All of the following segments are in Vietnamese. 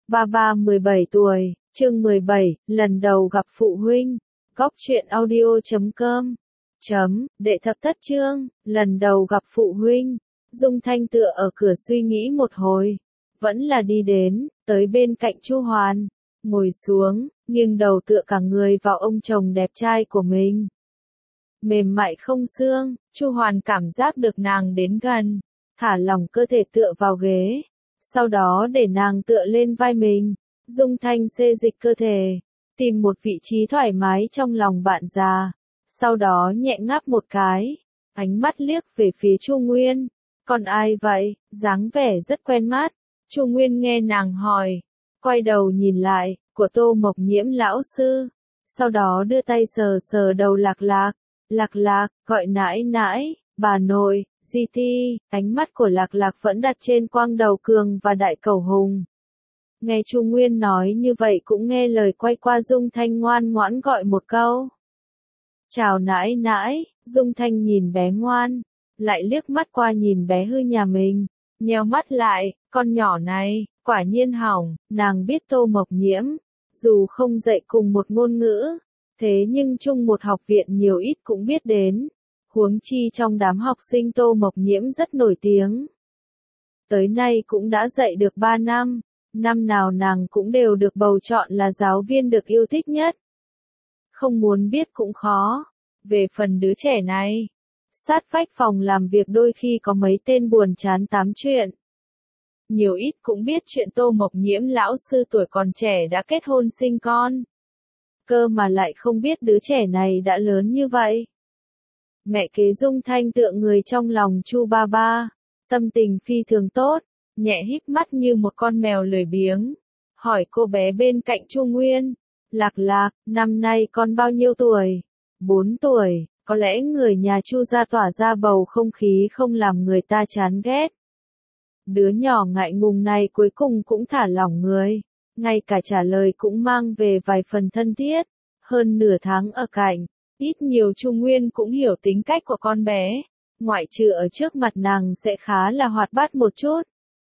Ba 17 tuổi, chương 17, lần đầu gặp phụ huynh. Góc truyện audio.com. Đệ thập thất chương, lần đầu gặp phụ huynh. Dung Thanh tựa ở cửa suy nghĩ một hồi, vẫn là đi đến, tới bên cạnh Chu Hoàn, ngồi xuống, nghiêng đầu tựa cả người vào ông chồng đẹp trai của mình. Mềm mại không xương, Chu Hoàn cảm giác được nàng đến gần, thả lỏng cơ thể tựa vào ghế, sau đó để nàng tựa lên vai mình. Dung Thanh xê dịch cơ thể, tìm một vị trí thoải mái trong lòng bạn già, sau đó nhẹ ngáp một cái, ánh mắt liếc về phía Chu Nguyên. Còn ai vậy? Dáng vẻ rất quen mắt. Chu Nguyên nghe nàng hỏi, quay đầu nhìn lại, của Tô Mộc Nhiễm lão sư, sau đó đưa tay sờ sờ đầu Lạc Lạc. Lạc Lạc, gọi nãi nãi, bà nội, di ti. Ánh mắt của Lạc Lạc vẫn đặt trên Quang Đầu Cường và Đại Cẩu Hùng. Nghe Chu Nguyên nói như vậy cũng nghe lời, quay qua Dung Thanh ngoan ngoãn gọi một câu. Chào nãi nãi. Dung Thanh nhìn bé ngoan, lại liếc mắt qua nhìn bé hư nhà mình, nheo mắt lại, con nhỏ này, quả nhiên hỏng. Nàng biết Tô Mộc Nhiễm, dù không dạy cùng một ngôn ngữ, thế nhưng chung một học viện nhiều ít cũng biết đến. Huống chi trong đám học sinh Tô Mộc Nhiễm rất nổi tiếng. Tới nay cũng đã dạy được 3 năm, năm nào nàng cũng đều được bầu chọn là giáo viên được yêu thích nhất. Không muốn biết cũng khó. Về phần đứa trẻ này, sát vách phòng làm việc đôi khi có mấy tên buồn chán tám chuyện. Nhiều ít cũng biết chuyện Tô Mộc Nhiễm lão sư tuổi còn trẻ đã kết hôn sinh con. Cơ mà lại không biết đứa trẻ này đã lớn như vậy. Mẹ kế Dung Thanh tựa người trong lòng Chu ba ba, tâm tình phi thường tốt, nhẹ híp mắt như một con mèo lười biếng, hỏi cô bé bên cạnh Chu Nguyên. Lạc Lạc, năm nay con bao nhiêu tuổi? 4 tuổi, có lẽ người nhà Chu gia tỏa ra bầu không khí không làm người ta chán ghét. Đứa nhỏ ngại ngùng này cuối cùng cũng thả lỏng người, ngay cả trả lời cũng mang về vài phần thân thiết. Hơn nửa tháng ở cạnh, ít nhiều Chu Nguyên cũng hiểu tính cách của con bé, ngoại trừ ở trước mặt nàng sẽ khá là hoạt bát một chút.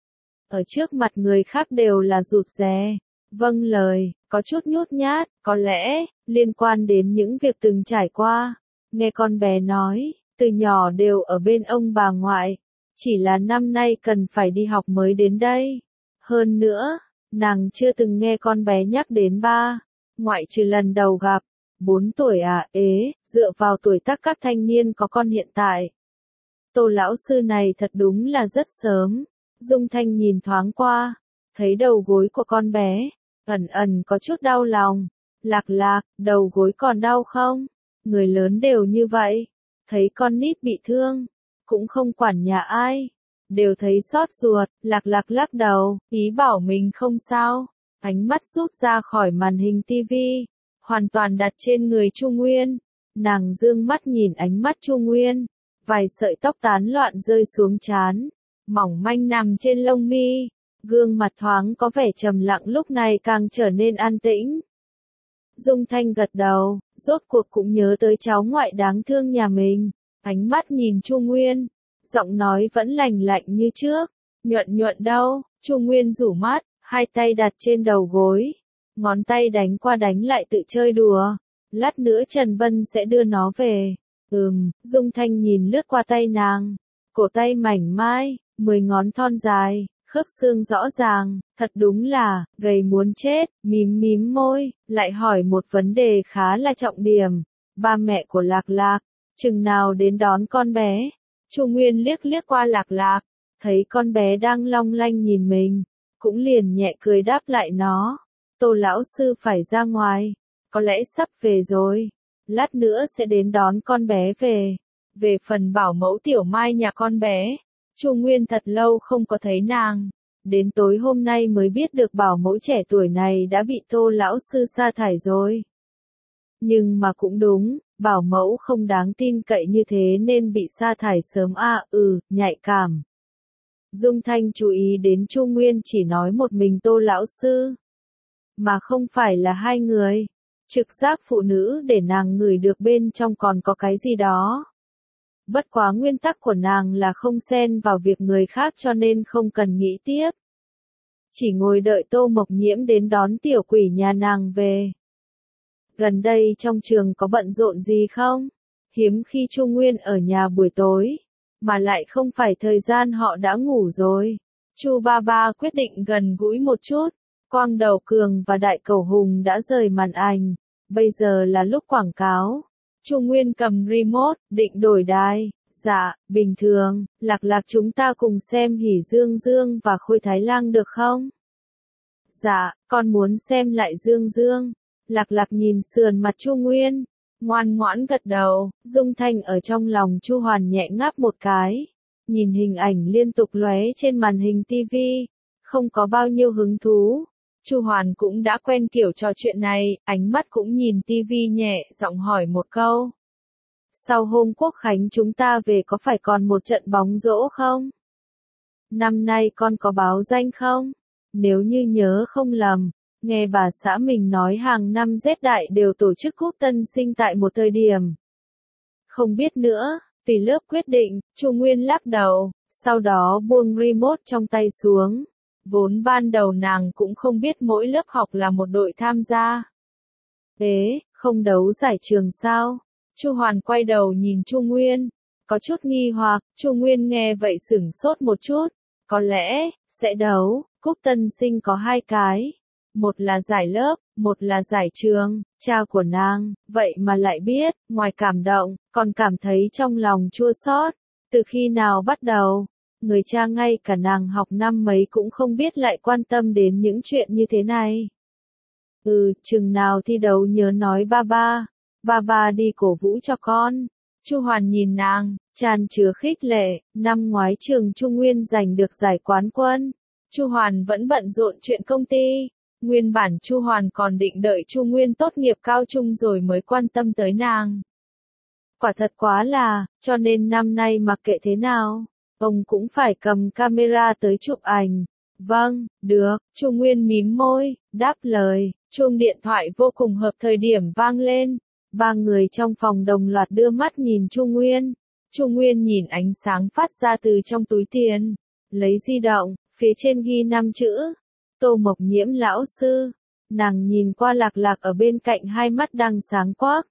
Ở trước mặt người khác đều là rụt rè, vâng lời, có chút nhút nhát, có lẽ, liên quan đến những việc từng trải qua. Nghe con bé nói, từ nhỏ đều ở bên ông bà ngoại, chỉ là năm nay cần phải đi học mới đến đây. Hơn nữa, nàng chưa từng nghe con bé nhắc đến ba, ngoại trừ lần đầu gặp. 4 tuổi à? Dựa vào tuổi tác các thanh niên có con hiện tại, Tô lão sư này thật đúng là rất sớm. Dung Thanh nhìn thoáng qua, thấy đầu gối của con bé, ẩn ẩn có chút đau lòng. Lạc Lạc, đầu gối còn đau không? Người lớn đều như vậy, thấy con nít bị thương, cũng không quản nhà ai, đều thấy xót ruột. Lạc Lạc lắc đầu, ý bảo mình không sao. Ánh mắt rút ra khỏi màn hình tivi, hoàn toàn đặt trên người Chu Nguyên. Nàng dương mắt nhìn ánh mắt Chu Nguyên, vài sợi tóc tán loạn rơi xuống trán, mỏng manh nằm trên lông mi, gương mặt thoáng có vẻ trầm lặng lúc này càng trở nên an tĩnh. Dung Thanh gật đầu, rốt cuộc cũng nhớ tới cháu ngoại đáng thương nhà mình, ánh mắt nhìn Chu Nguyên, giọng nói vẫn lành lạnh như trước. Nhuận nhuận đâu? Chu Nguyên rủ mắt, hai tay đặt trên đầu gối, ngón tay đánh qua đánh lại tự chơi đùa. Lát nữa Trần Bân sẽ đưa nó về. Dung Thanh nhìn lướt qua tay nàng, cổ tay mảnh mai, 10 ngón thon dài, khớp xương rõ ràng, thật đúng là, gầy muốn chết. Mím mím môi, lại hỏi một vấn đề khá là trọng điểm. Ba mẹ của Lạc Lạc, chừng nào đến đón con bé? Chu Nguyên liếc liếc qua Lạc Lạc, thấy con bé đang long lanh nhìn mình, cũng liền nhẹ cười đáp lại nó. Tô lão sư phải ra ngoài, có lẽ sắp về rồi, lát nữa sẽ đến đón con bé về. Về phần bảo mẫu Tiểu Mai nhà con bé, Chu Nguyên thật lâu không có thấy nàng, đến tối hôm nay mới biết được bảo mẫu trẻ tuổi này đã bị Tô lão sư sa thải rồi. Nhưng mà cũng đúng, bảo mẫu không đáng tin cậy như thế nên bị sa thải sớm nhạy cảm. Dung Thanh chú ý đến Chu Nguyên chỉ nói một mình Tô lão sư, mà không phải là hai người. Trực giác phụ nữ để nàng ngửi được bên trong còn có cái gì đó. Bất quá nguyên tắc của nàng là không xen vào việc người khác cho nên không cần nghĩ tiếp. chỉ ngồi đợi Tô Mộc Nhiễm đến đón tiểu quỷ nhà nàng về. Gần đây trong trường có bận rộn gì không? Hiếm khi Chu Nguyên ở nhà buổi tối, mà lại không phải thời gian họ đã ngủ rồi. Chu ba ba quyết định gần gũi một chút. Quang Đầu Cường và Đại Cẩu Hùng đã rời màn ảnh, bây giờ là lúc quảng cáo. Chu Nguyên cầm remote, định đổi đài. Dạ, bình thường, Lạc Lạc chúng ta cùng xem Hỉ Dương Dương và Khôi Thái Lang được không? Dạ, con muốn xem lại Dương Dương. Lạc Lạc nhìn sườn mặt Chu Nguyên, ngoan ngoãn gật đầu. Dung Thanh ở trong lòng Chu Hoàn nhẹ ngáp một cái, nhìn hình ảnh liên tục lóe trên màn hình tivi, không có bao nhiêu hứng thú. Chu Hoàn cũng đã quen kiểu trò chuyện này, ánh mắt cũng nhìn tivi nhẹ, giọng hỏi một câu. Sau hôm Quốc Khánh chúng ta về có phải còn một trận bóng rổ không? Năm nay con có báo danh không? Nếu như nhớ không lầm, nghe bà xã mình nói hàng năm Rét Đại đều tổ chức cúp tân sinh tại một thời điểm. Không biết nữa, tùy lớp quyết định. Chu Nguyên lắc đầu, sau đó buông remote trong tay xuống. Vốn ban đầu nàng cũng không biết mỗi lớp học là một đội tham gia. Ế, không đấu giải trường sao? Chu Hoàn quay đầu nhìn Chu Nguyên, có chút nghi hoặc. Chu Nguyên nghe vậy sửng sốt một chút. Có lẽ sẽ đấu. Cúp tân sinh có 2 cái, một là giải lớp, một là giải trường. Cha của nàng, vậy mà lại biết. Ngoài cảm động, còn cảm thấy trong lòng chua xót. Từ khi nào bắt đầu, người cha ngay cả nàng học năm mấy cũng không biết lại quan tâm đến những chuyện như thế này. Chừng nào thi đấu nhớ nói ba ba đi cổ vũ cho con. Chu Hoàn nhìn nàng, tràn chứa khích lệ. Năm ngoái trường Chu Nguyên giành được giải quán quân, Chu Hoàn vẫn bận rộn chuyện công ty. Nguyên bản Chu Hoàn còn định đợi Chu Nguyên tốt nghiệp cao trung rồi mới quan tâm tới nàng. Quả thật quá là, cho nên năm nay mặc kệ thế nào, ông cũng phải cầm camera tới chụp ảnh. Vâng, được. Chu Nguyên mím môi, đáp lời. Chuông điện thoại vô cùng hợp thời điểm vang lên. 3 người trong phòng đồng loạt đưa mắt nhìn Chu Nguyên. Chu Nguyên nhìn ánh sáng phát ra từ trong túi tiền, lấy di động, phía trên ghi 5 chữ. Tô Mộc Nhiễm lão sư. Nàng nhìn qua Lạc Lạc ở bên cạnh, hai mắt đang sáng quắc.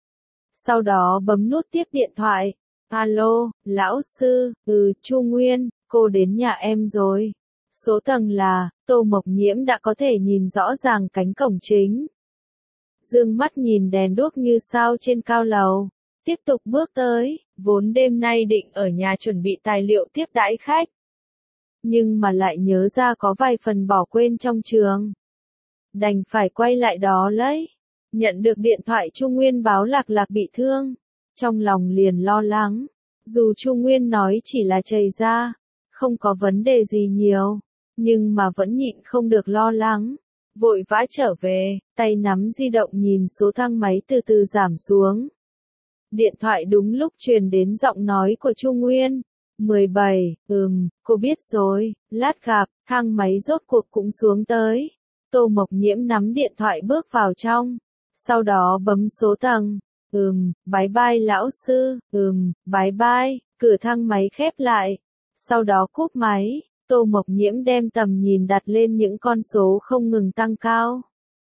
Sau đó bấm nút tiếp điện thoại. Alo, lão sư. Chu Nguyên, cô đến nhà em rồi. Số tầng là. Tô Mộc Nhiễm đã có thể nhìn rõ ràng cánh cổng chính. Dương mắt nhìn đèn đuốc như sao trên cao lầu. Tiếp tục bước tới. Vốn đêm nay định ở nhà chuẩn bị tài liệu tiếp đãi khách, nhưng mà lại nhớ ra có vài phần bỏ quên trong trường, đành phải quay lại đó lấy. Nhận được điện thoại Chu Nguyên báo Lạc Lạc bị thương, trong lòng liền lo lắng. Dù Chu Nguyên nói chỉ là chảy ra, không có vấn đề gì nhiều, nhưng mà vẫn nhịn không được lo lắng. Vội vã trở về, tay nắm di động nhìn số thang máy từ từ giảm xuống. Điện thoại đúng lúc truyền đến giọng nói của Chu Nguyên. 17, cô biết rồi, lát gặp. Thang máy rốt cuộc cũng xuống tới. Tô Mộc Nhiễm nắm điện thoại bước vào trong, sau đó bấm số tầng. Bye bye lão sư. Bye bye. Cửa thang máy khép lại, sau đó cúp máy. Tô Mộc Nhiễm đem tầm nhìn đặt lên những con số không ngừng tăng cao.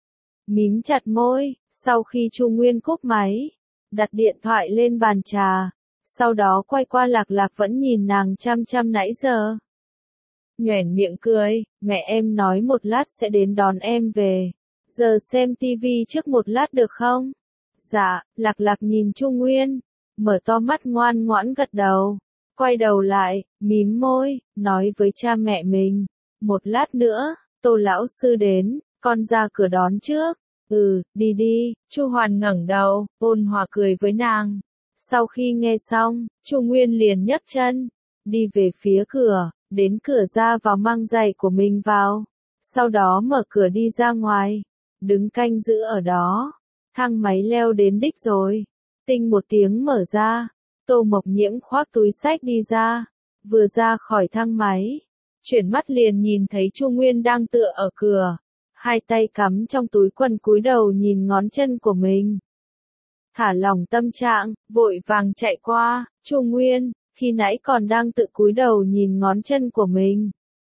Mím chặt môi, sau khi Chu Nguyên cúp máy, đặt điện thoại lên bàn trà, sau đó quay qua Lạc Lạc vẫn nhìn nàng chăm chăm nãy giờ. Nhoẻn miệng cười, mẹ em nói một lát sẽ đến đón em về. Giờ xem tivi trước một lát được không? Dạ. Lạc Lạc nhìn Chu Nguyên, mở to mắt ngoan ngoãn gật đầu. Quay đầu lại, mím môi, nói với cha mẹ mình. Một lát nữa, Tô lão sư đến, con ra cửa đón trước. Đi đi. Chu Hoàn ngẩng đầu, ôn hòa cười với nàng. Sau khi nghe xong, Chu Nguyên liền nhấc chân, đi về phía cửa, đến cửa ra vào mang giày của mình vào. Sau đó mở cửa đi ra ngoài, đứng canh giữ ở đó. Thang máy leo đến đích rồi. Tinh một tiếng mở ra. Tô Mộc Nhiễm khoác túi xách đi ra. Vừa ra khỏi thang máy, chuyển mắt liền nhìn thấy Chu Nguyên đang tựa ở cửa, hai tay cắm trong túi quần cúi đầu nhìn ngón chân của mình. Thả lỏng tâm trạng, vội vàng chạy qua. Chu Nguyên, khi nãy còn đang tự cúi đầu nhìn ngón chân của mình.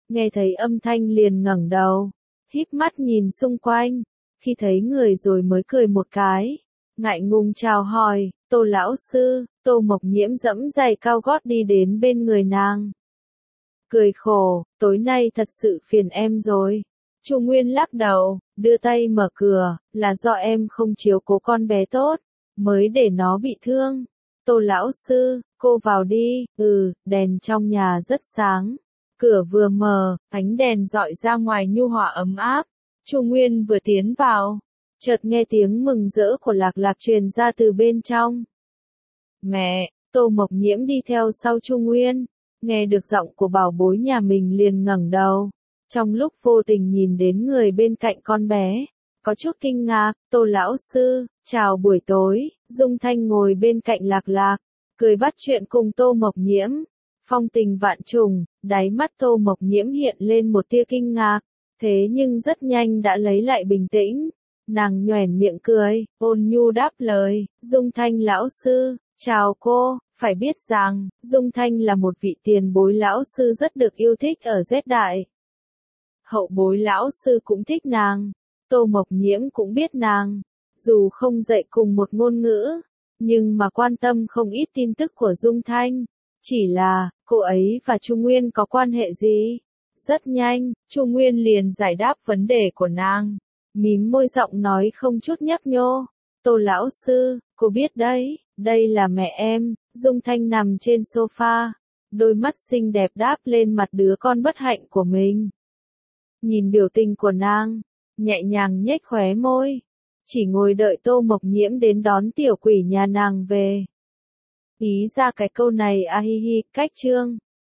nghe thấy âm thanh liền ngẩng đầu, híp mắt nhìn xung quanh, khi thấy người rồi mới cười một cái, ngại ngùng chào hỏi, Tô lão sư. Tô Mộc Nhiễm giẫm giày cao gót đi đến bên người nàng. Cười khổ, tối nay thật sự phiền em rồi. Chu Nguyên lắc đầu, đưa tay mở cửa, là do em không chiếu cố con bé tốt, mới để nó bị thương. Tô lão sư, cô vào đi. Đèn trong nhà rất sáng. Cửa vừa mở, ánh đèn rọi ra ngoài nhu hòa ấm áp. Chu Nguyên vừa tiến vào, chợt nghe tiếng mừng rỡ của Lạc Lạc truyền ra từ bên trong. Mẹ. Tô Mộc Nhiễm đi theo sau Chu Nguyên, nghe được giọng của bảo bối nhà mình liền ngẩng đầu. Trong lúc vô tình nhìn đến người bên cạnh con bé, có chút kinh ngạc. Tô lão sư, chào buổi tối. Dung Thanh ngồi bên cạnh Lạc Lạc, cười bắt chuyện cùng Tô Mộc Nhiễm. Phong tình vạn trùng, đáy mắt Tô Mộc Nhiễm hiện lên một tia kinh ngạc, thế nhưng rất nhanh đã lấy lại bình tĩnh. Nàng nhoẻn miệng cười, ôn nhu đáp lời, Dung Thanh lão sư, chào cô. Phải biết rằng, Dung Thanh là một vị tiền bối lão sư rất được yêu thích ở Z Đại. Hậu bối lão sư cũng thích nàng, Tô Mộc Nhiễm cũng biết nàng, dù không dạy cùng một ngôn ngữ, nhưng mà quan tâm không ít tin tức của Dung Thanh. Chỉ là, cô ấy và Chu Nguyên có quan hệ gì? Rất nhanh, Chu Nguyên liền giải đáp vấn đề của nàng, mím môi giọng nói không chút nhấp nhô. Tô lão sư, cô biết đấy, đây là mẹ em. Dung Thanh nằm trên sofa, đôi mắt xinh đẹp đáp lên mặt đứa con bất hạnh của mình. Nhìn biểu tình của nàng, nhẹ nhàng nhếch khóe môi, chỉ ngồi đợi Tô Mộc Nhiễm đến đón tiểu quỷ nhà nàng về. Ý ra cái câu này hi hi, cách chương.